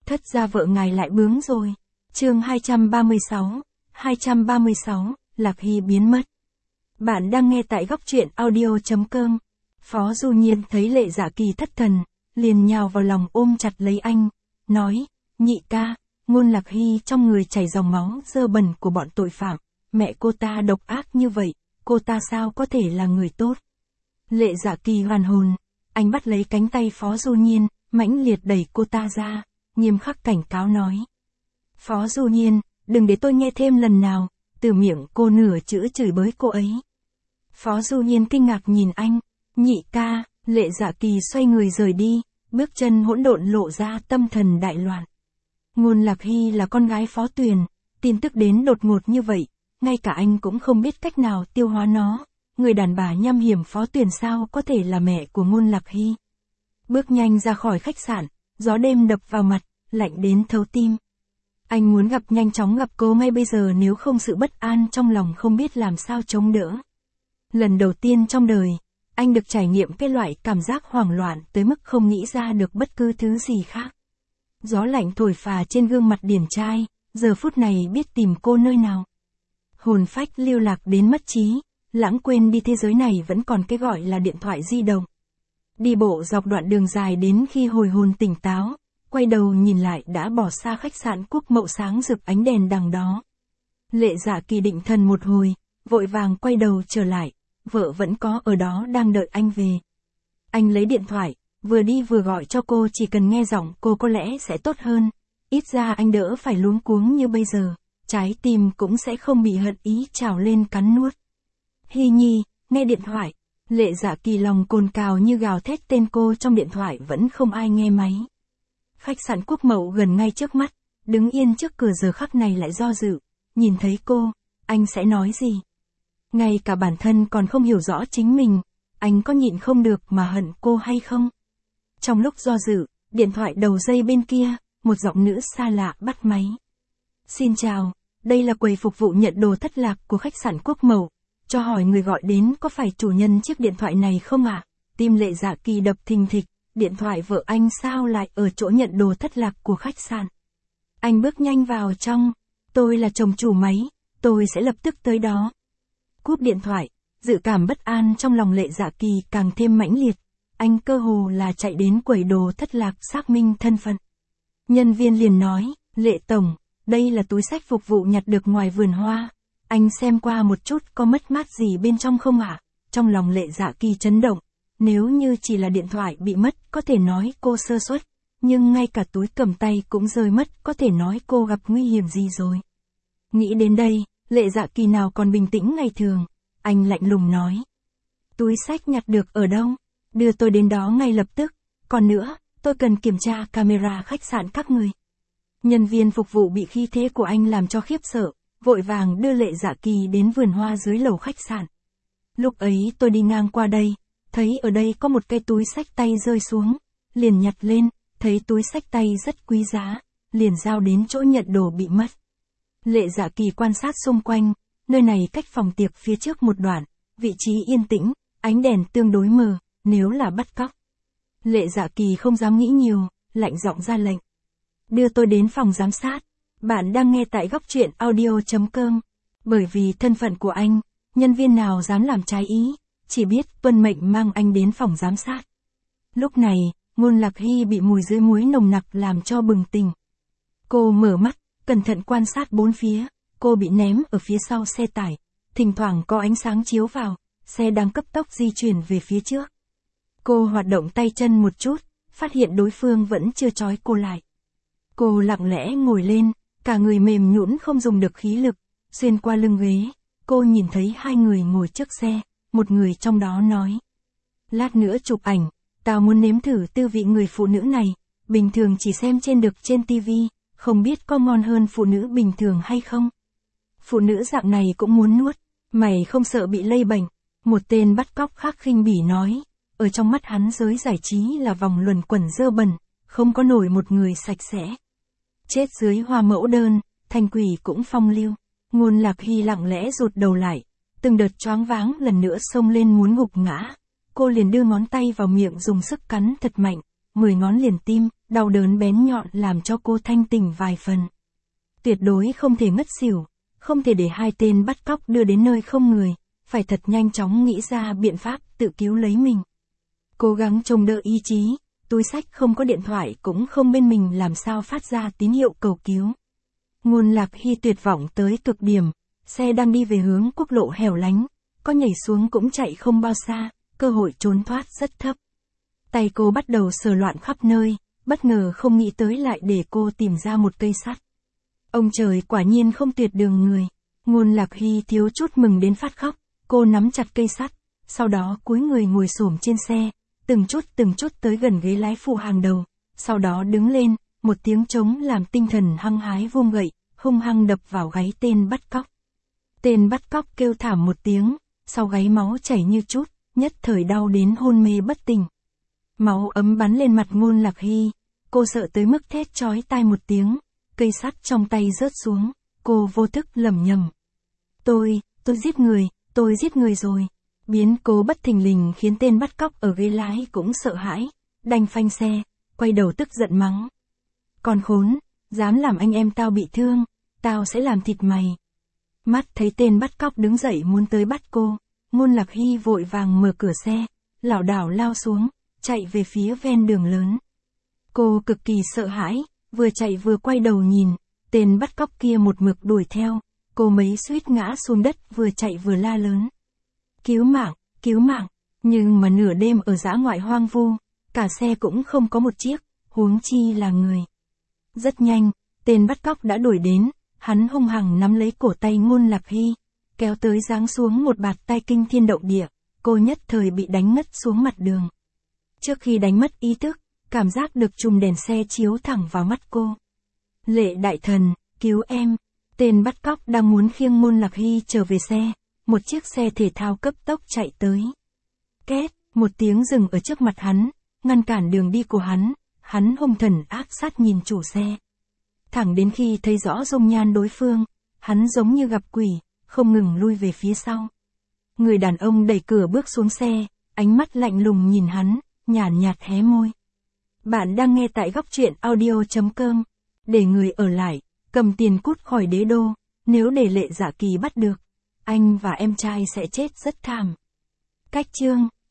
Thất gia vợ ngài lại bướng rồi. Chương 236, Lạc Hy biến mất. Bạn đang nghe tại góc truyện audio.com. Phó Du Nhiên thấy Lệ Dạ Kỳ thất thần, liền nhào vào lòng ôm chặt lấy anh, nói, nhị ca, Ngôn Lạc Hy trong người chảy dòng máu dơ bẩn của bọn tội phạm, mẹ cô ta độc ác như vậy, cô ta sao có thể là người tốt. Lệ Dạ Kỳ hoàn hồn, anh bắt lấy cánh tay Phó Du Nhiên, mãnh liệt đẩy cô ta ra, nghiêm khắc cảnh cáo nói. Phó Du Nhiên, đừng để tôi nghe thêm lần nào, từ miệng cô nửa chữ chửi bới cô ấy. Phó Du Nhiên kinh ngạc nhìn anh, nhị ca, Lệ Dạ Kỳ xoay người rời đi, bước chân hỗn độn lộ ra tâm thần đại loạn. Ngôn Lạc Hy là con gái Phó Tuyền, tin tức đến đột ngột như vậy, ngay cả anh cũng không biết cách nào tiêu hóa nó, người đàn bà nham hiểm Phó Tuyền sao có thể là mẹ của Ngôn Lạc Hy. Bước nhanh ra khỏi khách sạn, gió đêm đập vào mặt, lạnh đến thấu tim. Anh muốn nhanh chóng gặp cô ngay bây giờ, nếu không sự bất an trong lòng không biết làm sao chống đỡ. Lần đầu tiên trong đời, anh được trải nghiệm cái loại cảm giác hoảng loạn tới mức không nghĩ ra được bất cứ thứ gì khác. Gió lạnh thổi phà trên gương mặt điển trai, giờ phút này biết tìm cô nơi nào. Hồn phách lưu lạc đến mất trí, lãng quên đi thế giới này vẫn còn cái gọi là điện thoại di động. Đi bộ dọc đoạn đường dài đến khi hồi hồn tỉnh táo, quay đầu nhìn lại đã bỏ xa khách sạn Quốc Mậu sáng rực ánh đèn đằng đó. Lệ Dạ Kỳ định thần một hồi, vội vàng quay đầu trở lại, vợ vẫn có ở đó đang đợi anh về. Anh lấy điện thoại, vừa đi vừa gọi cho cô, chỉ cần nghe giọng cô có lẽ sẽ tốt hơn, ít ra anh đỡ phải luống cuống như bây giờ, trái tim cũng sẽ không bị hận ý trào lên cắn nuốt. Hy Nhi, nghe điện thoại. Lệ Dạ Kỳ lòng cồn cào như gào thét tên cô trong điện thoại vẫn không ai nghe máy. Khách sạn Quốc Mậu gần ngay trước mắt, đứng yên trước cửa giờ khắc này lại do dự, nhìn thấy cô, anh sẽ nói gì? Ngay cả bản thân còn không hiểu rõ chính mình, anh có nhịn không được mà hận cô hay không? Trong lúc do dự, điện thoại đầu dây bên kia, một giọng nữ xa lạ bắt máy. Xin chào, đây là quầy phục vụ nhận đồ thất lạc của khách sạn Quốc Mậu. Cho hỏi người gọi đến có phải chủ nhân chiếc điện thoại này không ạ? Tim Lệ Dạ Kỳ đập thình thịch, điện thoại vợ anh sao lại ở chỗ nhận đồ thất lạc của khách sạn? Anh bước nhanh vào trong, tôi là chồng chủ máy, tôi sẽ lập tức tới đó. Cúp điện thoại, dự cảm bất an trong lòng Lệ Dạ Kỳ càng thêm mãnh liệt, anh cơ hồ là chạy đến quầy đồ thất lạc xác minh thân phận. Nhân viên liền nói, Lệ Tổng, đây là túi xách phục vụ nhặt được ngoài vườn hoa. Anh xem qua một chút có mất mát gì bên trong không ạ? Trong lòng Lệ Dạ Kỳ chấn động, nếu như chỉ là điện thoại bị mất có thể nói cô sơ suất, nhưng ngay cả túi cầm tay cũng rơi mất có thể nói cô gặp nguy hiểm gì rồi. Nghĩ đến đây, Lệ Dạ Kỳ nào còn bình tĩnh ngày thường, anh lạnh lùng nói. Túi xách nhặt được ở đâu? Đưa tôi đến đó ngay lập tức, còn nữa, tôi cần kiểm tra camera khách sạn các người. Nhân viên phục vụ bị khí thế của anh làm cho khiếp sợ, vội vàng đưa Lệ Dạ Kỳ đến vườn hoa dưới lầu khách sạn. Lúc ấy tôi đi ngang qua đây, thấy ở đây có một cái túi xách tay rơi xuống, liền nhặt lên, thấy túi xách tay rất quý giá, liền giao đến chỗ nhận đồ bị mất. Lệ Dạ Kỳ quan sát xung quanh, nơi này cách phòng tiệc phía trước một đoạn, vị trí yên tĩnh, ánh đèn tương đối mờ, nếu là bắt cóc. Lệ Dạ Kỳ không dám nghĩ nhiều, lạnh giọng ra lệnh. Đưa tôi đến phòng giám sát. Bạn đang nghe tại góc truyện audio.com. Bởi vì thân phận của anh, nhân viên nào dám làm trái ý, chỉ biết tuân mệnh mang anh đến phòng giám sát. Lúc này, Ngôn Lạc Hy bị mùi dưới muối nồng nặc làm cho bừng tỉnh. Cô mở mắt, cẩn thận quan sát bốn phía, cô bị ném ở phía sau xe tải, thỉnh thoảng có ánh sáng chiếu vào, xe đang cấp tốc di chuyển về phía trước. Cô hoạt động tay chân một chút, phát hiện đối phương vẫn chưa trói cô lại. Cô lặng lẽ ngồi lên, cả người mềm nhũn không dùng được khí lực, xuyên qua lưng ghế, cô nhìn thấy hai người ngồi trước xe, một người trong đó nói. Lát nữa chụp ảnh, tao muốn nếm thử tư vị người phụ nữ này, bình thường chỉ xem trên TV, không biết có ngon hơn phụ nữ bình thường hay không. Phụ nữ dạng này cũng muốn nuốt, mày không sợ bị lây bệnh, một tên bắt cóc khác khinh bỉ nói, ở trong mắt hắn giới giải trí là vòng luẩn quẩn dơ bẩn, không có nổi một người sạch sẽ. Chết dưới hoa mẫu đơn, thanh quỷ cũng phong lưu. Ngôn Lạc Hy lặng lẽ rụt đầu lại, từng đợt choáng váng lần nữa xông lên muốn gục ngã. Cô liền đưa ngón tay vào miệng dùng sức cắn thật mạnh, 10 ngón liền tim, đau đớn bén nhọn làm cho cô thanh tỉnh vài phần. Tuyệt đối không thể ngất xỉu, không thể để hai tên bắt cóc đưa đến nơi không người, phải thật nhanh chóng nghĩ ra biện pháp tự cứu lấy mình. Cố gắng trông đỡ ý chí, túi xách không có điện thoại cũng không bên mình làm sao phát ra tín hiệu cầu cứu. Ngôn Lạc Hy tuyệt vọng tới cực điểm, xe đang đi về hướng quốc lộ hẻo lánh, có nhảy xuống cũng chạy không bao xa, cơ hội trốn thoát rất thấp. Tay cô bắt đầu sờ loạn khắp nơi, bất ngờ không nghĩ tới lại để cô tìm ra một cây sắt. Ông trời quả nhiên không tuyệt đường người. Ngôn Lạc Hy thiếu chút mừng đến phát khóc, cô nắm chặt cây sắt, sau đó cúi người ngồi xổm trên xe, từng chút tới gần ghế lái phụ hàng đầu, sau đó đứng lên, một tiếng trống làm tinh thần hăng hái vung gậy, hung hăng đập vào gáy tên bắt cóc. Tên bắt cóc kêu thảm một tiếng, sau gáy máu chảy như chút, nhất thời đau đến hôn mê bất tỉnh. Máu ấm bắn lên mặt Ngôn Lạc Hy, cô sợ tới mức thét chói tai một tiếng, cây sắt trong tay rớt xuống, cô vô thức lẩm nhẩm. Tôi giết người rồi. Biến cố bất thình lình khiến tên bắt cóc ở ghế lái cũng sợ hãi, đành phanh xe, quay đầu tức giận mắng. Còn khốn, dám làm anh em tao bị thương, tao sẽ làm thịt mày. Mắt thấy tên bắt cóc đứng dậy muốn tới bắt cô, Ngôn Lạc Hy vội vàng mở cửa xe, lảo đảo lao xuống, chạy về phía ven đường lớn. Cô cực kỳ sợ hãi, vừa chạy vừa quay đầu nhìn, tên bắt cóc kia một mực đuổi theo, cô mấy suýt ngã xuống đất vừa chạy vừa la lớn. Cứu mạng, nhưng mà nửa đêm ở dã ngoại hoang vu, cả xe cũng không có một chiếc, huống chi là người. Rất nhanh, tên bắt cóc đã đuổi đến, hắn hung hăng nắm lấy cổ tay Ngôn Lạc Hy, kéo tới giáng xuống một bạt tai kinh thiên động địa, cô nhất thời bị đánh ngất xuống mặt đường. Trước khi đánh mất ý thức, cảm giác được chùm đèn xe chiếu thẳng vào mắt cô. Lệ đại thần, cứu em. Tên bắt cóc đang muốn khiêng Ngôn Lạc Hy trở về xe, một chiếc xe thể thao cấp tốc chạy tới. Két, một tiếng dừng ở trước mặt hắn, ngăn cản đường đi của hắn hung thần ác sát nhìn chủ xe. Thẳng đến khi thấy rõ dung nhan đối phương, hắn giống như gặp quỷ, không ngừng lui về phía sau. Người đàn ông đẩy cửa bước xuống xe, ánh mắt lạnh lùng nhìn hắn, nhàn nhạt hé môi. Bạn đang nghe tại Góc Truyện Audio.com. Để người ở lại, cầm tiền cút khỏi đế đô, nếu để Lệ Dạ Kỳ bắt được, anh và em trai sẽ chết rất thảm. Cách chương